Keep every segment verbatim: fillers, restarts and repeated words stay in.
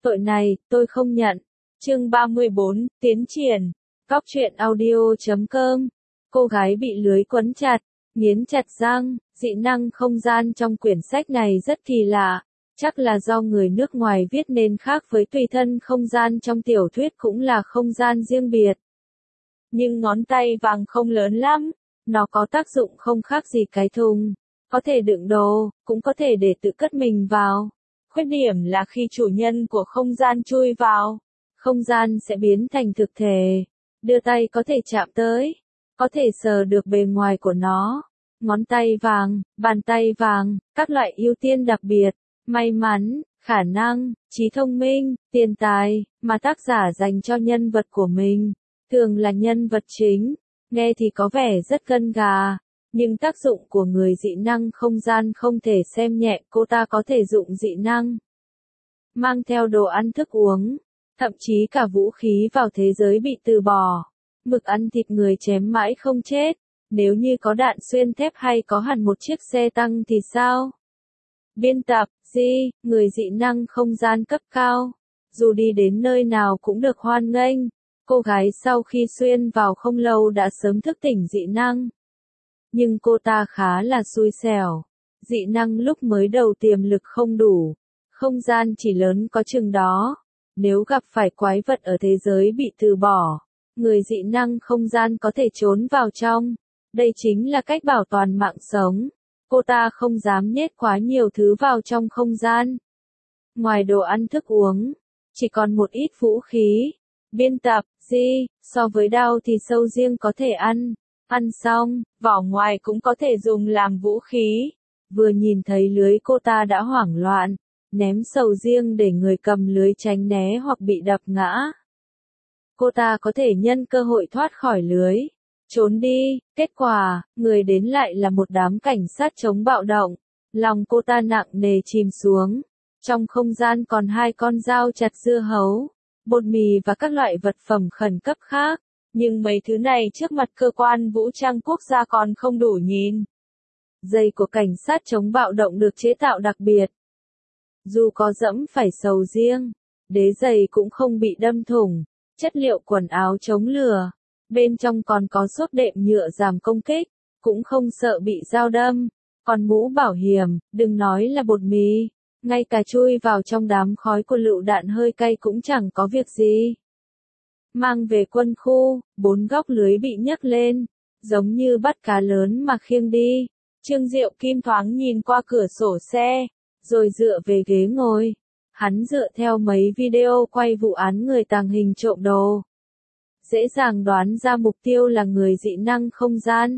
Tội này, tôi không nhận. Chương ba mươi bốn, tiến triển. Cóc truyện audio chấm com. Cô gái bị lưới quấn chặt, nghiến chặt răng. Dị năng không gian trong quyển sách này rất kỳ lạ. Chắc là do người nước ngoài viết nên khác với tùy thân không gian trong tiểu thuyết cũng là không gian riêng biệt. Nhưng ngón tay vàng không lớn lắm. Nó có tác dụng không khác gì cái thùng. Có thể đựng đồ, cũng có thể để tự cất mình vào. Khuyết điểm là khi chủ nhân của không gian chui vào, không gian sẽ biến thành thực thể. Đưa tay có thể chạm tới, có thể sờ được bề ngoài của nó. Ngón tay vàng, bàn tay vàng, các loại ưu tiên đặc biệt, may mắn, khả năng, trí thông minh, tiền tài, mà tác giả dành cho nhân vật của mình, thường là nhân vật chính. Nghe thì có vẻ rất gân gà, nhưng tác dụng của người dị năng không gian không thể xem nhẹ. Cô ta có thể dụng dị năng, mang theo đồ ăn thức uống, thậm chí cả vũ khí vào thế giới bị từ bỏ. Mực ăn thịt người chém mãi không chết, nếu như có đạn xuyên thép hay có hẳn một chiếc xe tăng thì sao? Biên tập, Di, người dị năng không gian cấp cao, dù đi đến nơi nào cũng được hoan nghênh. Cô gái sau khi xuyên vào không lâu đã sớm thức tỉnh dị năng. Nhưng cô ta khá là xui xẻo. Dị năng lúc mới đầu tiềm lực không đủ. Không gian chỉ lớn có chừng đó. Nếu gặp phải quái vật ở thế giới bị từ bỏ, người dị năng không gian có thể trốn vào trong. Đây chính là cách bảo toàn mạng sống. Cô ta không dám nhét quá nhiều thứ vào trong không gian. Ngoài đồ ăn thức uống, chỉ còn một ít vũ khí. Biên tập, Di, so với đao thì sâu riêng có thể ăn. Ăn xong, vỏ ngoài cũng có thể dùng làm vũ khí. Vừa nhìn thấy lưới cô ta đã hoảng loạn, ném sầu riêng để người cầm lưới tránh né hoặc bị đập ngã. Cô ta có thể nhân cơ hội thoát khỏi lưới, trốn đi. Kết quả, người đến lại là một đám cảnh sát chống bạo động. Lòng cô ta nặng nề chìm xuống. Trong không gian còn hai con dao chặt dưa hấu, bột mì và các loại vật phẩm khẩn cấp khác. Nhưng mấy thứ này trước mặt cơ quan vũ trang quốc gia còn không đủ nhìn. Giày của cảnh sát chống bạo động được chế tạo đặc biệt. Dù có dẫm phải sầu riêng, đế giày cũng không bị đâm thủng. Chất liệu quần áo chống lửa. Bên trong còn có xốp đệm nhựa giảm công kích, cũng không sợ bị dao đâm. Còn mũ bảo hiểm, đừng nói là bột mì. Ngay cả chui vào trong đám khói của lựu đạn hơi cay cũng chẳng có việc gì. Mang về quân khu, bốn góc lưới bị nhấc lên, giống như bắt cá lớn mà khiêng đi. Trương Diệu Kim thoáng nhìn qua cửa sổ xe, rồi dựa về ghế ngồi. Hắn dựa theo mấy video quay vụ án người tàng hình trộm đồ. Dễ dàng đoán ra mục tiêu là người dị năng không gian.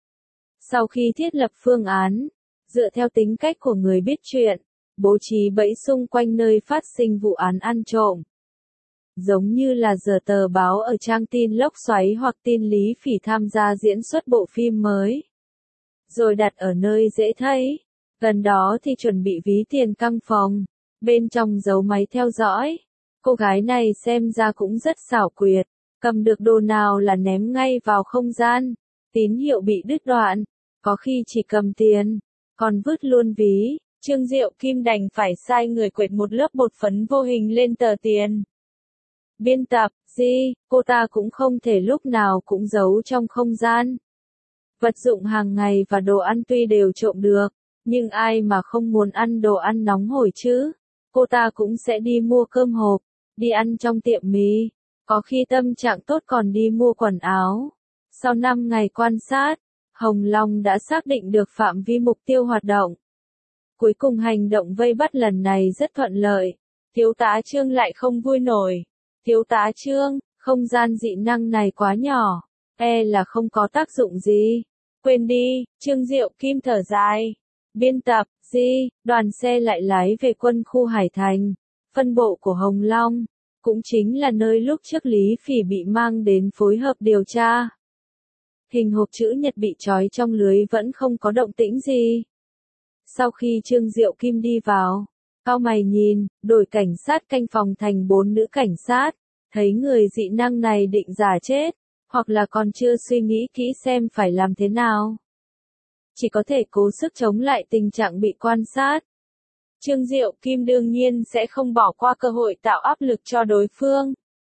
Sau khi thiết lập phương án, dựa theo tính cách của người biết chuyện, bố trí bẫy xung quanh nơi phát sinh vụ án ăn trộm. Giống như là giờ tờ báo ở trang tin Lốc Xoáy hoặc tin Lý Phỉ tham gia diễn xuất bộ phim mới. Rồi đặt ở nơi dễ thấy. Gần đó thì chuẩn bị ví tiền căng phòng. Bên trong giấu máy theo dõi. Cô gái này xem ra cũng rất xảo quyệt. Cầm được đồ nào là ném ngay vào không gian. Tín hiệu bị đứt đoạn. Có khi chỉ cầm tiền, còn vứt luôn ví. Trương Diệu Kim đành phải sai người quệt một lớp bột phấn vô hình lên tờ tiền. Biên tập, Di, cô ta cũng không thể lúc nào cũng giấu trong không gian. Vật dụng hàng ngày và đồ ăn tuy đều trộm được, nhưng ai mà không muốn ăn đồ ăn nóng hổi chứ? Cô ta cũng sẽ đi mua cơm hộp, đi ăn trong tiệm mì, có khi tâm trạng tốt còn đi mua quần áo. Sau năm ngày quan sát, Hồng Long đã xác định được phạm vi mục tiêu hoạt động. Cuối cùng hành động vây bắt lần này rất thuận lợi. Thiếu tá Trương lại không vui nổi. Thiếu tá Trương, không gian dị năng này quá nhỏ, e là không có tác dụng gì. Quên đi, Trương Diệu Kim thở dài. Biên tập, Di, đoàn xe lại lái về quân khu Hải Thành, phân bộ của Hồng Long, cũng chính là nơi lúc trước Lý Phỉ bị mang đến phối hợp điều tra. Hình hộp chữ nhật bị trói trong lưới vẫn không có động tĩnh gì. Sau khi Trương Diệu Kim đi vào, cau mày nhìn, đổi cảnh sát canh phòng thành bốn nữ cảnh sát, thấy người dị năng này định giả chết, hoặc là còn chưa suy nghĩ kỹ xem phải làm thế nào. Chỉ có thể cố sức chống lại tình trạng bị quan sát. Trương Diệu Kim đương nhiên sẽ không bỏ qua cơ hội tạo áp lực cho đối phương.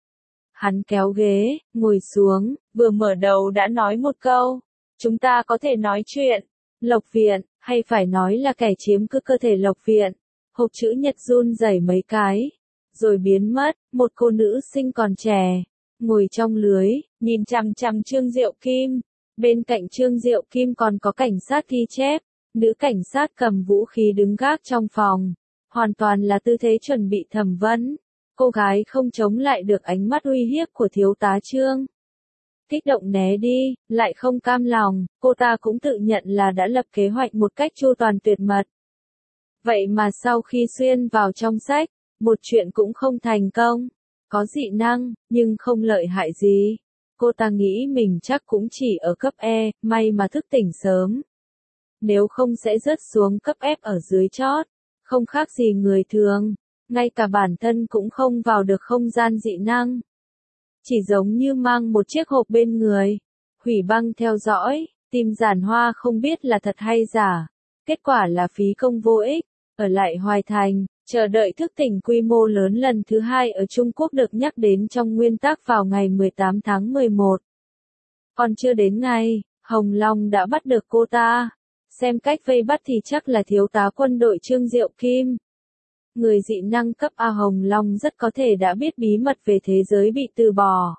Hắn kéo ghế, ngồi xuống, vừa mở đầu đã nói một câu. Chúng ta có thể nói chuyện. Lộc Viện, hay phải nói là kẻ chiếm cứ cơ thể Lộc Viện. Hộp chữ nhật run rẩy mấy cái, rồi biến mất. Một cô nữ sinh còn trẻ, ngồi trong lưới, nhìn chằm chằm Trương Diệu Kim. Bên cạnh Trương Diệu Kim còn có cảnh sát ghi chép. Nữ cảnh sát cầm vũ khí đứng gác trong phòng. Hoàn toàn là tư thế chuẩn bị thẩm vấn. Cô gái không chống lại được ánh mắt uy hiếp của thiếu tá Trương. Kích động né đi, lại không cam lòng, cô ta cũng tự nhận là đã lập kế hoạch một cách chu toàn tuyệt mật. Vậy mà sau khi xuyên vào trong sách, một chuyện cũng không thành công. Có dị năng, nhưng không lợi hại gì. Cô ta nghĩ mình chắc cũng chỉ ở cấp E, may mà thức tỉnh sớm. Nếu không sẽ rớt xuống cấp F ở dưới chót, không khác gì người thường. Ngay cả bản thân cũng không vào được không gian dị năng. Chỉ giống như mang một chiếc hộp bên người. Hủy băng theo dõi, tìm Giản Hoa không biết là thật hay giả. Kết quả là phí công vô ích. Ở lại Hoài Thành, chờ đợi thức tỉnh quy mô lớn lần thứ hai ở Trung Quốc được nhắc đến trong nguyên tắc vào ngày mười tám tháng mười một. Còn chưa đến ngày, Hồng Long đã bắt được cô ta. Xem cách vây bắt thì chắc là thiếu tá quân đội Trương Diệu Kim. Người dị năng cấp A Hồng Long rất có thể đã biết bí mật về thế giới bị từ bỏ.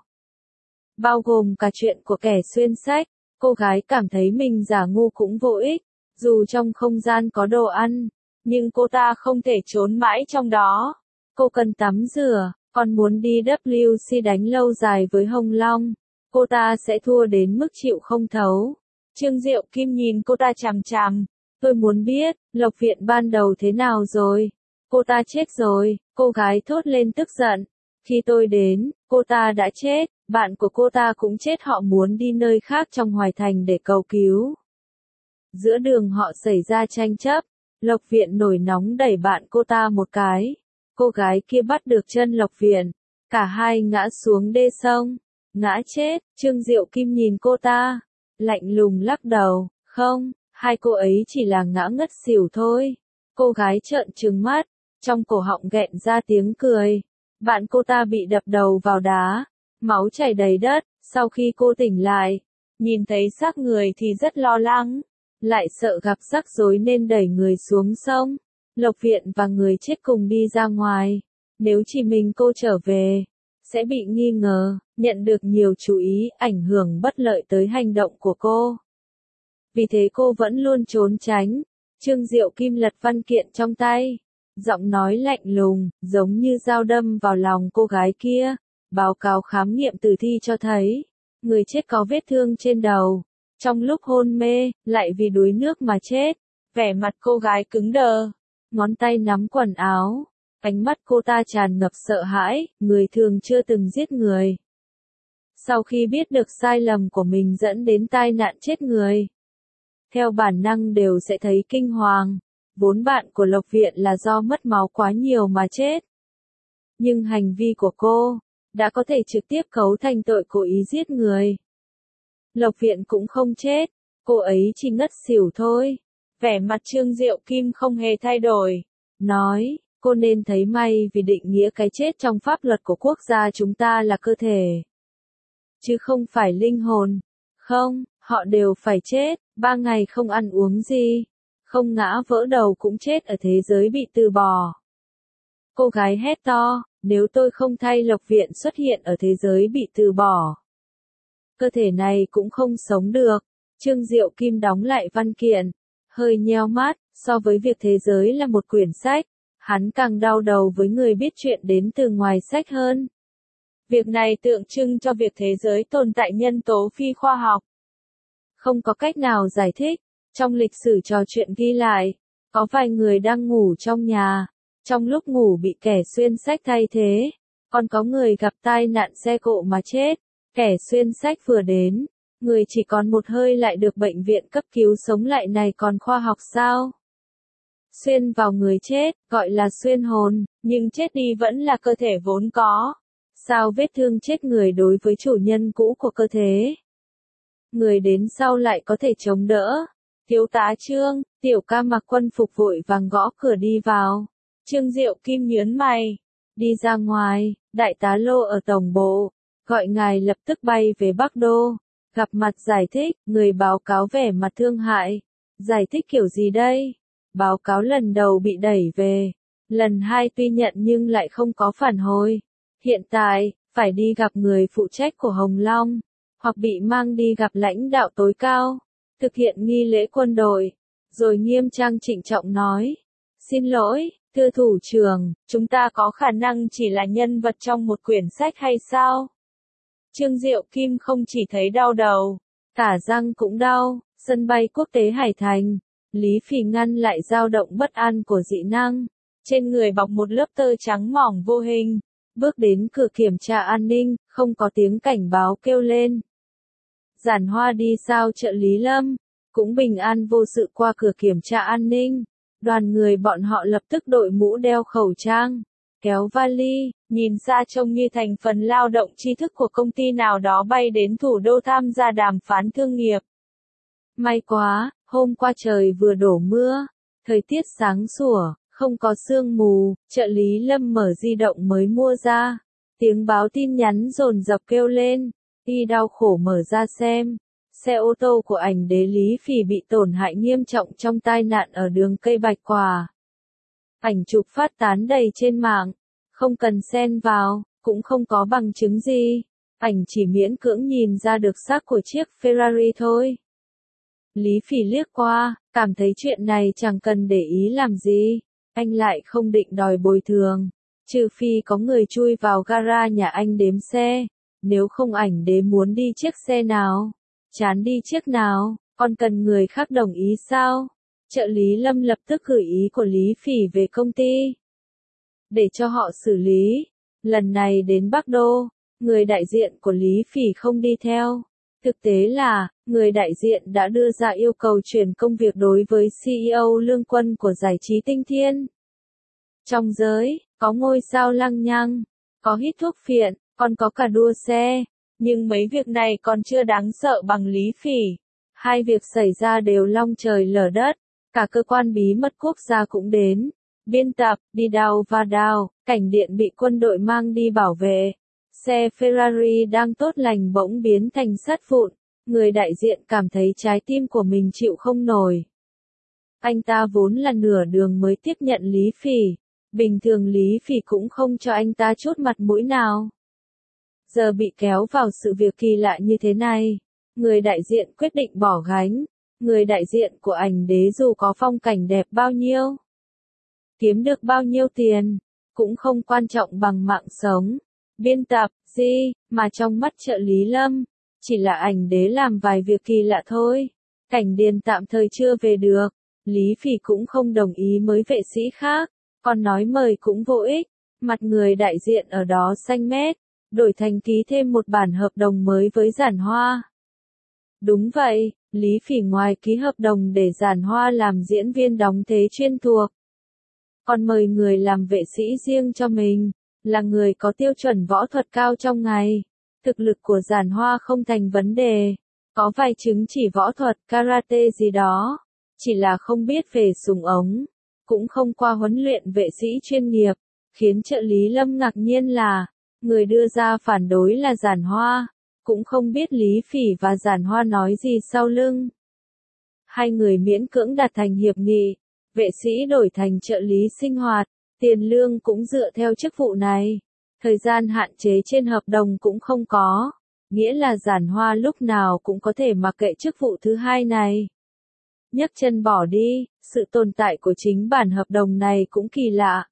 Bao gồm cả chuyện của kẻ xuyên sách, cô gái cảm thấy mình giả ngu cũng vô ích, dù trong không gian có đồ ăn, nhưng cô ta không thể trốn mãi trong đó. Cô cần tắm rửa, còn muốn đi W C đánh lâu dài với Hồng Long, cô ta sẽ thua đến mức chịu không thấu. Trương Diệu Kim nhìn cô ta chằm chằm, tôi muốn biết, Lộc Viện ban đầu thế nào rồi? Cô ta chết rồi, cô gái thốt lên tức giận. Khi tôi đến, cô ta đã chết, bạn của cô ta cũng chết, họ muốn đi nơi khác trong Hoài Thành để cầu cứu. Giữa đường họ xảy ra tranh chấp, Lộc Viện nổi nóng đẩy bạn cô ta một cái. Cô gái kia bắt được chân Lộc Viện, cả hai ngã xuống đê sông, ngã chết. Trương Diệu Kim nhìn cô ta, lạnh lùng lắc đầu, không, hai cô ấy chỉ là ngã ngất xỉu thôi. Cô gái trợn trừng mắt, trong cổ họng nghẹn ra tiếng cười. Bạn cô ta bị đập đầu vào đá, máu chảy đầy đất. Sau khi cô tỉnh lại, nhìn thấy xác người thì rất lo lắng, lại sợ gặp rắc rối nên đẩy người xuống sông. Lộc Viện và người chết cùng đi ra ngoài. Nếu chỉ mình cô trở về, sẽ bị nghi ngờ, nhận được nhiều chú ý, ảnh hưởng bất lợi tới hành động của cô. Vì thế cô vẫn luôn trốn tránh. Trương Diệu Kim lật văn kiện trong tay, giọng nói lạnh lùng, giống như dao đâm vào lòng cô gái kia. Báo cáo khám nghiệm tử thi cho thấy, người chết có vết thương trên đầu, trong lúc hôn mê, lại vì đuối nước mà chết. Vẻ mặt cô gái cứng đờ, ngón tay nắm quần áo, ánh mắt cô ta tràn ngập sợ hãi, người thường chưa từng giết người. Sau khi biết được sai lầm của mình dẫn đến tai nạn chết người, theo bản năng đều sẽ thấy kinh hoàng. Vốn bạn của Lộc Viện là do mất máu quá nhiều mà chết. Nhưng hành vi của cô đã có thể trực tiếp cấu thành tội cố ý giết người. Lộc Viện cũng không chết, cô ấy chỉ ngất xỉu thôi. Vẻ mặt Trương Diệu Kim không hề thay đổi, nói, cô nên thấy may vì định nghĩa cái chết trong pháp luật của quốc gia chúng ta là cơ thể, chứ không phải linh hồn. Không, họ đều phải chết, ba ngày không ăn uống gì, không ngã vỡ đầu cũng chết ở thế giới bị từ bỏ. Cô gái hét to, nếu tôi không thay Lộc Viện xuất hiện ở thế giới bị từ bỏ, cơ thể này cũng không sống được. Trương Diệu Kim đóng lại văn kiện, hơi nheo mắt. So với việc thế giới là một quyển sách, hắn càng đau đầu với người biết chuyện đến từ ngoài sách hơn. Việc này tượng trưng cho việc thế giới tồn tại nhân tố phi khoa học. Không có cách nào giải thích. Trong lịch sử trò chuyện ghi lại, có vài người đang ngủ trong nhà, trong lúc ngủ bị kẻ xuyên sách thay thế. Còn có người gặp tai nạn xe cộ mà chết. Kẻ xuyên sách vừa đến, người chỉ còn một hơi lại được bệnh viện cấp cứu sống lại, này còn khoa học sao? Xuyên vào người chết, gọi là xuyên hồn, nhưng chết đi vẫn là cơ thể vốn có. Sao vết thương chết người đối với chủ nhân cũ của cơ thể? Người đến sau lại có thể chống đỡ. Thiếu tá Trương, tiểu ca mặc quân phục vội vàng gõ cửa đi vào. Trương Diệu Kim nhướng mày. Đi ra ngoài, đại tá Lô ở tổng bộ. Gọi ngài lập tức bay về Bắc Đô. Gặp mặt giải thích, người báo cáo vẻ mặt thương hại. Giải thích kiểu gì đây? Báo cáo lần đầu bị đẩy về. Lần hai tuy nhận nhưng lại không có phản hồi. Hiện tại, phải đi gặp người phụ trách của Hồng Long. Hoặc bị mang đi gặp lãnh đạo tối cao. Thực hiện nghi lễ quân đội. Rồi nghiêm trang trịnh trọng nói. Xin lỗi, thưa thủ trưởng, chúng ta có khả năng chỉ là nhân vật trong một quyển sách hay sao? Trương Diệu Kim không chỉ thấy đau đầu, cả răng cũng đau. Sân bay quốc tế Hải Thành, Lý Phỉ ngăn lại dao động bất an của dị năng. Trên người bọc một lớp tơ trắng mỏng vô hình. Bước đến cửa kiểm tra an ninh, không có tiếng cảnh báo kêu lên. Giản Hoa đi sao trợ lý Lâm, cũng bình an vô sự qua cửa kiểm tra an ninh. Đoàn người bọn họ lập tức đội mũ đeo khẩu trang, kéo vali, nhìn xa trông như thành phần lao động tri thức của công ty nào đó bay đến thủ đô tham gia đàm phán thương nghiệp. May quá, hôm qua trời vừa đổ mưa, thời tiết sáng sủa, không có sương mù, trợ lý Lâm mở di động mới mua ra. Tiếng báo tin nhắn dồn dập kêu lên, y đau khổ mở ra xem. Xe ô tô của ảnh đế Lý Phỉ bị tổn hại nghiêm trọng trong tai nạn ở đường cây Bạch Quả. Ảnh chụp phát tán đầy trên mạng, không cần xen vào, cũng không có bằng chứng gì. Ảnh chỉ miễn cưỡng nhìn ra được xác của chiếc Ferrari thôi. Lý Phỉ liếc qua, cảm thấy chuyện này chẳng cần để ý làm gì. Anh lại không định đòi bồi thường, trừ phi có người chui vào gara nhà anh đếm xe. Nếu không ảnh đế muốn đi chiếc xe nào, chán đi chiếc nào, còn cần người khác đồng ý sao? Trợ lý Lâm lập tức gửi ý của Lý Phỉ về công ty, để cho họ xử lý. Lần này đến Bắc Đô, người đại diện của Lý Phỉ không đi theo. Thực tế là, người đại diện đã đưa ra yêu cầu chuyển công việc đối với xê e ô Lương Quân của giải trí Tinh Thiên. Trong giới, có ngôi sao lăng nhăng, có hít thuốc phiện, còn có cả đua xe. Nhưng mấy việc này còn chưa đáng sợ bằng Lý Phỉ. Hai việc xảy ra đều long trời lở đất. Cả cơ quan bí mật quốc gia cũng đến. Biên tập, đi đào và đào, cảnh điện bị quân đội mang đi bảo vệ. Xe Ferrari đang tốt lành bỗng biến thành sắt vụn. Người đại diện cảm thấy trái tim của mình chịu không nổi. Anh ta vốn là nửa đường mới tiếp nhận Lý Phỉ. Bình thường Lý Phỉ cũng không cho anh ta chút mặt mũi nào. Giờ bị kéo vào sự việc kỳ lạ như thế này. Người đại diện quyết định bỏ gánh. Người đại diện của ảnh đế dù có phong cảnh đẹp bao nhiêu, kiếm được bao nhiêu tiền, cũng không quan trọng bằng mạng sống. Biên tập, gì, mà trong mắt trợ lý Lâm, chỉ là ảnh đế làm vài việc kỳ lạ thôi. Cảnh điền tạm thời chưa về được. Lý Phỉ cũng không đồng ý với vệ sĩ khác, còn nói mời cũng vô ích. Mặt người đại diện ở đó xanh mét, đổi thành ký thêm một bản hợp đồng mới với Giản Hoa. Đúng vậy, Lý Phỉ ngoài ký hợp đồng để Giản Hoa làm diễn viên đóng thế chuyên thuộc, còn mời người làm vệ sĩ riêng cho mình, là người có tiêu chuẩn võ thuật cao trong ngày. Thực lực của Giản Hoa không thành vấn đề, có vài chứng chỉ võ thuật, karate gì đó, chỉ là không biết về súng ống, cũng không qua huấn luyện vệ sĩ chuyên nghiệp. Khiến trợ lý Lâm ngạc nhiên là, người đưa ra phản đối là Giản Hoa, cũng không biết Lý Phỉ và Giản Hoa nói gì sau lưng. Hai người miễn cưỡng đạt thành hiệp nghị, vệ sĩ đổi thành trợ lý sinh hoạt, tiền lương cũng dựa theo chức vụ này. Thời gian hạn chế trên hợp đồng cũng không có, nghĩa là Giản Hoa lúc nào cũng có thể mặc kệ chức vụ thứ hai này. Nhấc chân bỏ đi, sự tồn tại của chính bản hợp đồng này cũng kỳ lạ.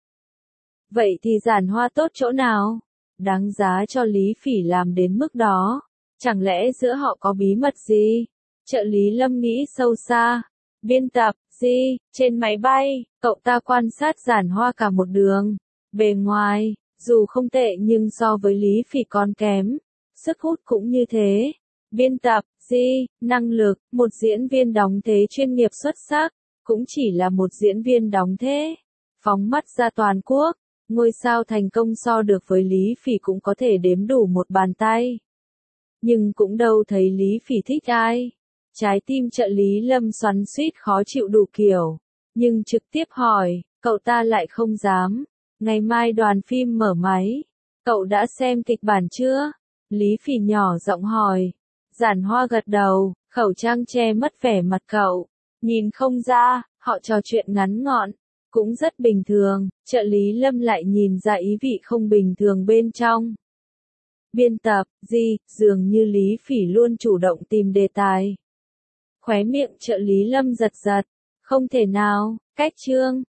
Vậy thì Giản Hoa tốt chỗ nào? Đáng giá cho Lý Phỉ làm đến mức đó. Chẳng lẽ giữa họ có bí mật gì? Trợ lý Lâm nghĩ sâu xa. Biên tập, gì, trên máy bay, cậu ta quan sát Giản Hoa cả một đường. Bề ngoài, dù không tệ nhưng so với Lý Phỉ còn kém. Sức hút cũng như thế. Biên tập, gì, năng lực, một diễn viên đóng thế chuyên nghiệp xuất sắc, cũng chỉ là một diễn viên đóng thế. Phóng mắt ra toàn quốc, ngôi sao thành công so được với Lý Phỉ cũng có thể đếm đủ một bàn tay. Nhưng cũng đâu thấy Lý Phỉ thích ai. Trái tim trợ lý Lâm xoắn xuýt khó chịu đủ kiểu, nhưng trực tiếp hỏi, cậu ta lại không dám. Ngày mai đoàn phim mở máy, cậu đã xem kịch bản chưa? Lý Phỉ nhỏ giọng hỏi. Giản Hoa gật đầu, khẩu trang che mất vẻ mặt cậu. Nhìn không ra, họ trò chuyện ngắn ngọn, cũng rất bình thường, trợ lý Lâm lại nhìn ra ý vị không bình thường bên trong. Biên tập, gì, dường như Lý Phỉ luôn chủ động tìm đề tài. Khóe miệng trợ lý Lâm giật giật, không thể nào, cách chương.